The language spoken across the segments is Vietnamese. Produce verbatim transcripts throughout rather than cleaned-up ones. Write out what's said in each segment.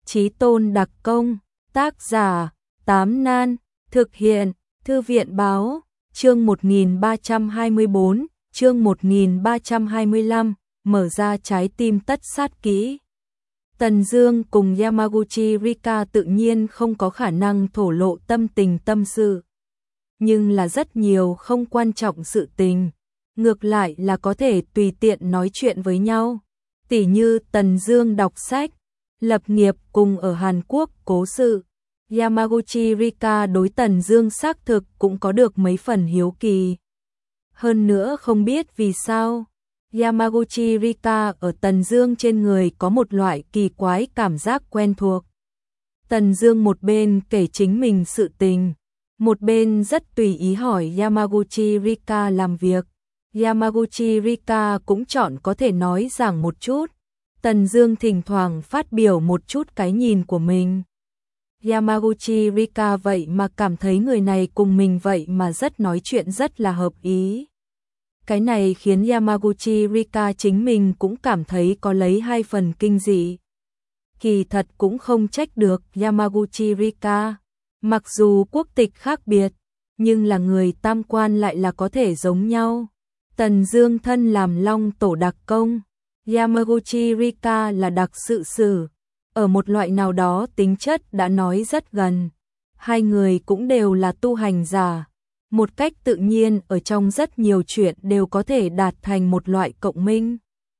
Chí Tôn đặc công, tác giả, Tám Nan, thực hiện, Thư viện báo, chương một nghìn ba trăm hai mươi bốn, chương một nghìn ba trăm hai mươi lăm, mở ra trái tim tất sát kỹ. Tần Dương cùng Yamaguchi Rika tự nhiên không có khả năng thổ lộ tâm tình tâm sự, nhưng là rất nhiều không quan trọng sự tình, ngược lại là có thể tùy tiện nói chuyện với nhau. Tỉ như Tần Dương đọc sách, lập nghiệp cùng ở Hàn Quốc cố sự. Yamaguchi Rika đối Tần Dương xác thực cũng có được mấy phần hiếu kỳ. Hơn nữa không biết vì sao, Yamaguchi Rika ở Tần Dương trên người có một loại kỳ quái cảm giác quen thuộc. Tần Dương một bên kể chính mình sự tình, một bên rất tùy ý hỏi Yamaguchi Rika làm việc. Yamaguchi Rika cũng chọn có thể nói giảng một chút. Tần Dương thỉnh thoảng phát biểu một chút cái nhìn của mình. Yamaguchi Rika vậy mà cảm thấy người này cùng mình vậy mà rất nói chuyện rất là hợp ý. Cái này khiến Yamaguchi Rika chính mình cũng cảm thấy có lấy hai phần kinh dị. Kỳ thật cũng không trách được Yamaguchi Rika, mặc dù quốc tịch khác biệt, nhưng là người tam quan lại là có thể giống nhau. Tần Dương thân làm Long Tổ đặc công, Yamaguchi Rika là đặc sự sử, ở một loại nào đó tính chất đã nói rất gần. Hai người cũng đều là tu hành giả, một cách tự nhiên ở trong rất nhiều chuyện đều có thể đạt thành một loại cộng minh.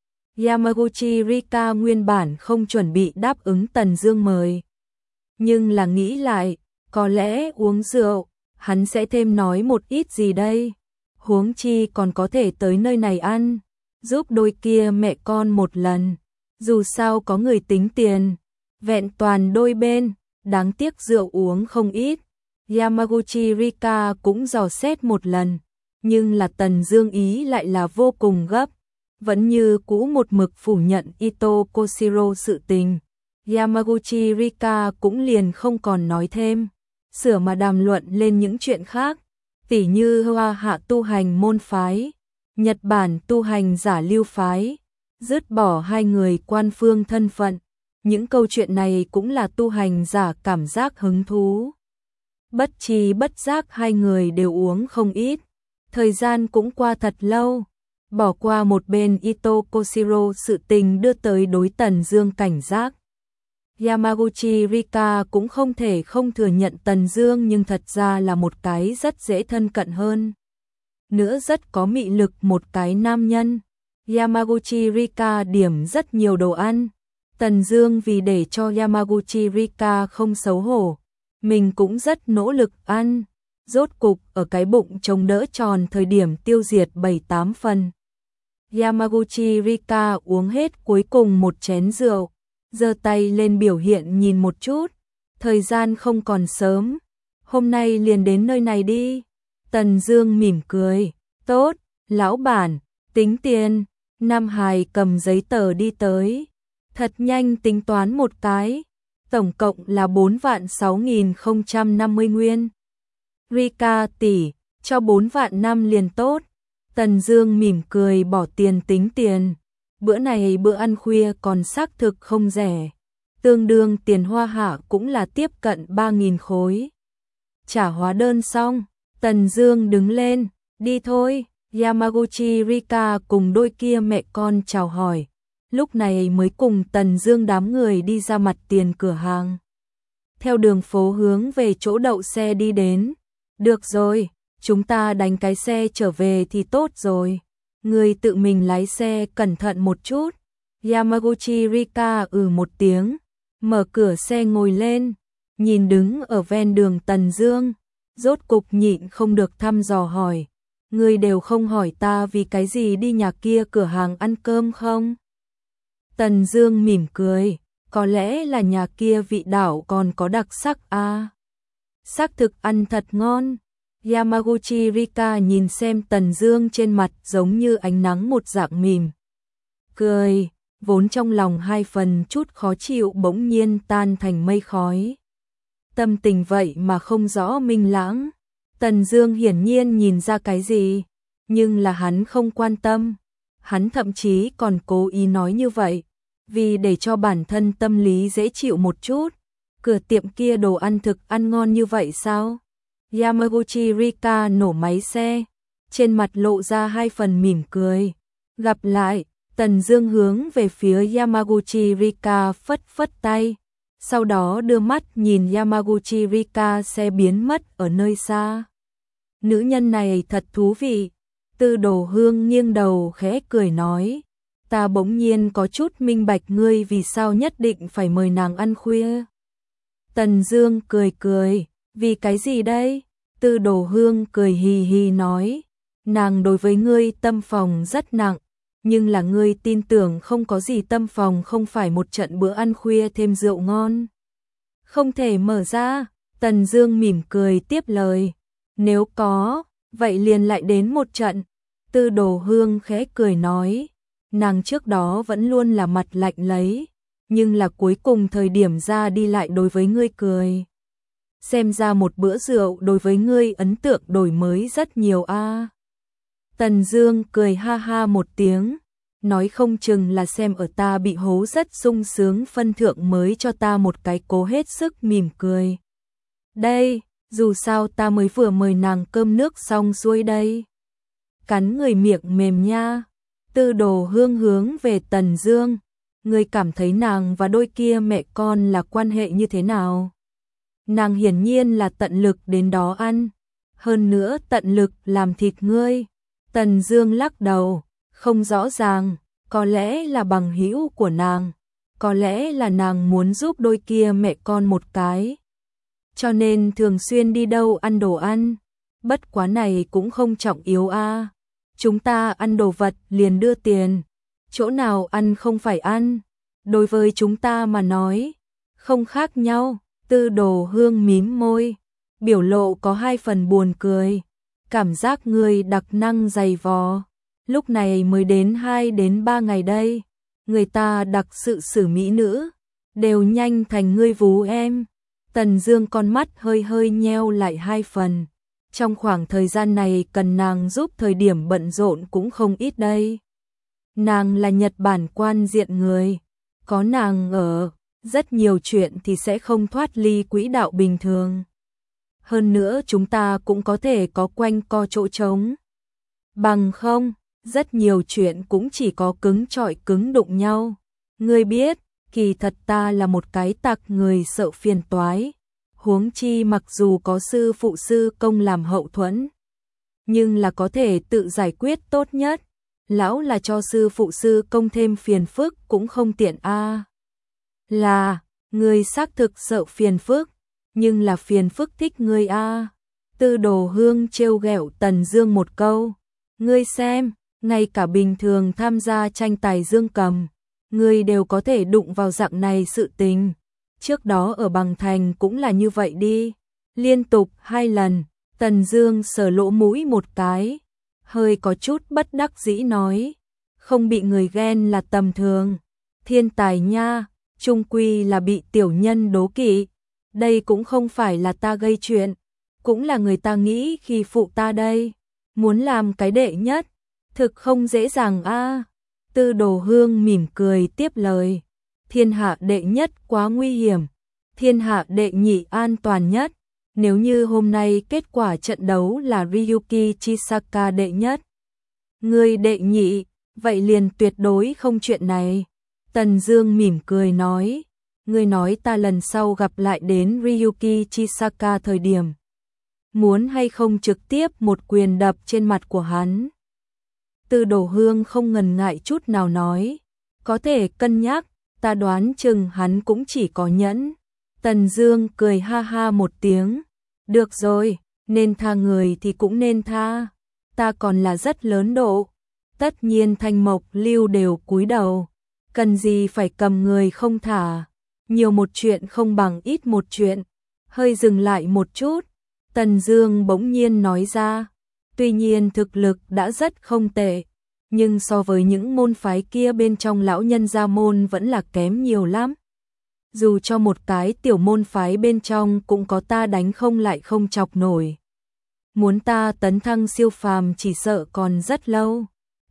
Yamaguchi Rika nguyên bản không chuẩn bị đáp ứng Tần Dương mời, nhưng là nghĩ lại, có lẽ uống rượu, hắn sẽ thêm nói một ít gì đây. Huống chi còn có thể tới nơi này ăn, giúp đôi kia mẹ con một lần. Dù sao có người tính tiền, vẹn toàn đôi bên, đáng tiếc rượu uống không ít. Yamaguchi Rika cũng dò xét một lần, nhưng là Tần Dương ý lại là vô cùng gấp, vẫn như cũ một mực phủ nhận Ito Koshiro sự tình. Yamaguchi Rika cũng liền không còn nói thêm, sửa mà đàm luận lên những chuyện khác, tỉ như Hoa Hạ tu hành môn phái, Nhật Bản tu hành giả lưu phái, dứt bỏ hai người quan phương thân phận. Những câu chuyện này cũng là tu hành giả cảm giác hứng thú. Bất tri bất giác hai người đều uống không ít, thời gian cũng qua thật lâu, bỏ qua một bên Ito Koshiro sự tình đưa tới đối Tần Dương cảnh giác. Yamaguchi Rika cũng không thể không thừa nhận Tần Dương nhưng thật ra là một cái rất dễ thân cận hơn, nữa rất có mị lực một cái nam nhân. Yamaguchi Rika điểm rất nhiều đồ ăn, Tần Dương vì để cho Yamaguchi Rika không xấu hổ, mình cũng rất nỗ lực ăn, rốt cục ở cái bụng trông đỡ tròn thời điểm tiêu diệt bảy tám phần. Yamaguchi Rika uống hết cuối cùng một chén rượu, giơ tay lên biểu hiện nhìn một chút, thời gian không còn sớm, hôm nay liền đến nơi này đi. Tần Dương mỉm cười, tốt, lão bản, tính tiền. Nam Hải cầm giấy tờ đi tới, thật nhanh tính toán một cái, tổng cộng là bốn vạn sáu nghìn không trăm năm mươi nguyên. Rika tỷ, cho bốn vạn năm liền tốt. Tần Dương mỉm cười bỏ tiền tính tiền, bữa này bữa ăn khuya còn xác thực không rẻ, tương đương tiền Hoa Hạ cũng là tiếp cận ba nghìn khối. Trả hóa đơn xong, Tần Dương đứng lên, đi thôi. Yamaguchi Rika cùng đôi kia mẹ con chào hỏi, lúc này mới cùng Tần Dương đám người đi ra mặt tiền cửa hàng. Theo đường phố hướng về chỗ đậu xe đi đến. Được rồi, chúng ta đánh cái xe trở về thì tốt rồi. Người tự mình lái xe cẩn thận một chút. Yamaguchi Rika ừ một tiếng, mở cửa xe ngồi lên, nhìn đứng ở ven đường Tần Dương, rốt cục nhịn không được thăm dò hỏi. Người đều không hỏi ta vì cái gì đi nhà kia cửa hàng ăn cơm không? Tần Dương mỉm cười, có lẽ là nhà kia vị đảo còn có đặc sắc a. À. Xác thực ăn thật ngon. Yamaguchi Rika nhìn xem Tần Dương trên mặt giống như ánh nắng một dạng mỉm cười, vốn trong lòng hai phần chút khó chịu bỗng nhiên tan thành mây khói. Tâm tình vậy mà không rõ minh lãng. Tần Dương hiển nhiên nhìn ra cái gì, nhưng là hắn không quan tâm, hắn thậm chí còn cố ý nói như vậy, vì để cho bản thân tâm lý dễ chịu một chút. Cửa tiệm kia đồ ăn thực ăn ngon như vậy sao? Yamaguchi Rika nổ máy xe, trên mặt lộ ra hai phần mỉm cười. Gặp lại, Tần Dương hướng về phía Yamaguchi Rika phất phất tay, sau đó đưa mắt nhìn Yamaguchi Rika xe biến mất ở nơi xa. Nữ nhân này thật thú vị. Tư Đồ Hương nghiêng đầu khẽ cười nói, ta bỗng nhiên có chút minh bạch ngươi vì sao nhất định phải mời nàng ăn khuya. Tần Dương cười cười, vì cái gì đây? Tư Đồ Hương cười hì hì nói, nàng đối với ngươi tâm phòng rất nặng, nhưng là ngươi tin tưởng không có gì tâm phòng không phải một trận bữa ăn khuya thêm rượu ngon. Không thể mở ra, Tần Dương mỉm cười tiếp lời, nếu có, vậy liền lại đến một trận. Tư Đồ Hương khẽ cười nói, nàng trước đó vẫn luôn là mặt lạnh lấy, nhưng là cuối cùng thời điểm ra đi lại đối với ngươi cười. Xem ra một bữa rượu đối với ngươi ấn tượng đổi mới rất nhiều a. À. Tần Dương cười ha ha một tiếng, nói không chừng là xem ở ta bị hố rất sung sướng phân thượng mới cho ta một cái cố hết sức mỉm cười. Đây, dù sao ta mới vừa mời nàng cơm nước xong xuôi đây. Cắn người miệng mềm nha. Tư Đồ Hương hướng về Tần Dương, ngươi cảm thấy nàng và đôi kia mẹ con là quan hệ như thế nào? Nàng hiển nhiên là tận lực đến đó ăn, hơn nữa tận lực làm thịt ngươi. Tần Dương lắc đầu, không rõ ràng, có lẽ là bằng hữu của nàng, có lẽ là nàng muốn giúp đôi kia mẹ con một cái, cho nên thường xuyên đi đâu ăn đồ ăn. Bất quá này cũng không trọng yếu a. À. Chúng ta ăn đồ vật liền đưa tiền, chỗ nào ăn không phải ăn, đối với chúng ta mà nói, không khác nhau. Tư Đồ Hương mím môi, biểu lộ có hai phần buồn cười, cảm giác người đặc năng dày vò, lúc này mới đến hai đến ba ngày đây, người ta đặc sự xử mỹ nữ, đều nhanh thành ngươi vú em. Tần Dương con mắt hơi hơi nheo lại hai phần, trong khoảng thời gian này cần nàng giúp thời điểm bận rộn cũng không ít đây. Nàng là Nhật Bản quan diện người, có nàng ở, rất nhiều chuyện thì sẽ không thoát ly quỹ đạo bình thường. Hơn nữa chúng ta cũng có thể có quanh co chỗ trống. Bằng không, rất nhiều chuyện cũng chỉ có cứng chọi cứng đụng nhau. Ngươi biết, kỳ thật ta là một cái tặc người sợ phiền toái. Huống chi mặc dù có sư phụ sư công làm hậu thuẫn, nhưng là có thể tự giải quyết tốt nhất. Lão là cho sư phụ sư công thêm phiền phức cũng không tiện a. À. Là, ngươi xác thực sợ phiền phức, nhưng là phiền phức thích ngươi a. À. Tư Đồ Hương trêu ghẹo Tần Dương một câu, ngươi xem, ngay cả bình thường tham gia tranh tài dương cầm, ngươi đều có thể đụng vào dạng này sự tình. Trước đó ở Bằng Thành cũng là như vậy đi. Liên tục hai lần, Tần Dương sờ lỗ mũi một cái, hơi có chút bất đắc dĩ nói, không bị người ghen là tầm thường. Thiên tài nha, chung quy là bị tiểu nhân đố kỵ. Đây cũng không phải là ta gây chuyện, cũng là người ta nghĩ khi phụ ta đây. Muốn làm cái đệ nhất, thực không dễ dàng a. À. Tư Đồ Hương mỉm cười tiếp lời, thiên hạ đệ nhất quá nguy hiểm, thiên hạ đệ nhị an toàn nhất. Nếu như hôm nay kết quả trận đấu là Ryuki Chisaka đệ nhất, ngươi đệ nhị, vậy liền tuyệt đối không chuyện này. Tần Dương mỉm cười nói, ngươi nói ta lần sau gặp lại đến Ryuki Chisaka thời điểm, muốn hay không trực tiếp một quyền đập trên mặt của hắn. Tư Đồ Hương không ngần ngại chút nào nói, có thể cân nhắc, ta đoán chừng hắn cũng chỉ có nhẫn. Tần Dương cười ha ha một tiếng, được rồi, nên tha người thì cũng nên tha, ta còn là rất lớn độ. Tất nhiên Thanh Mộc Lưu đều cúi đầu, cần gì phải cầm người không thả, nhiều một chuyện không bằng ít một chuyện. Hơi dừng lại một chút, Tần Dương bỗng nhiên nói ra, tuy nhiên thực lực đã rất không tệ, nhưng so với những môn phái kia bên trong lão nhân gia môn vẫn là kém nhiều lắm. Dù cho một cái tiểu môn phái bên trong cũng có ta đánh không lại không chọc nổi. Muốn ta tấn thăng siêu phàm chỉ sợ còn rất lâu.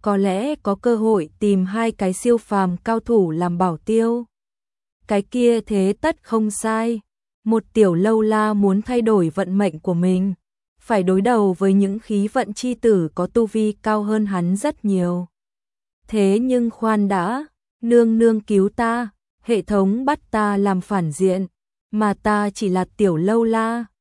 có lẽ có cơ hội tìm hai cái siêu phàm cao thủ làm bảo tiêu. Cái kia thế tất không sai. Một tiểu lâu la muốn thay đổi vận mệnh của mình, phải đối đầu với những khí vận chi tử có tu vi cao hơn hắn rất nhiều. Thế nhưng khoan đã, nương nương cứu ta, hệ thống bắt ta làm phản diện, mà ta chỉ là tiểu lâu la.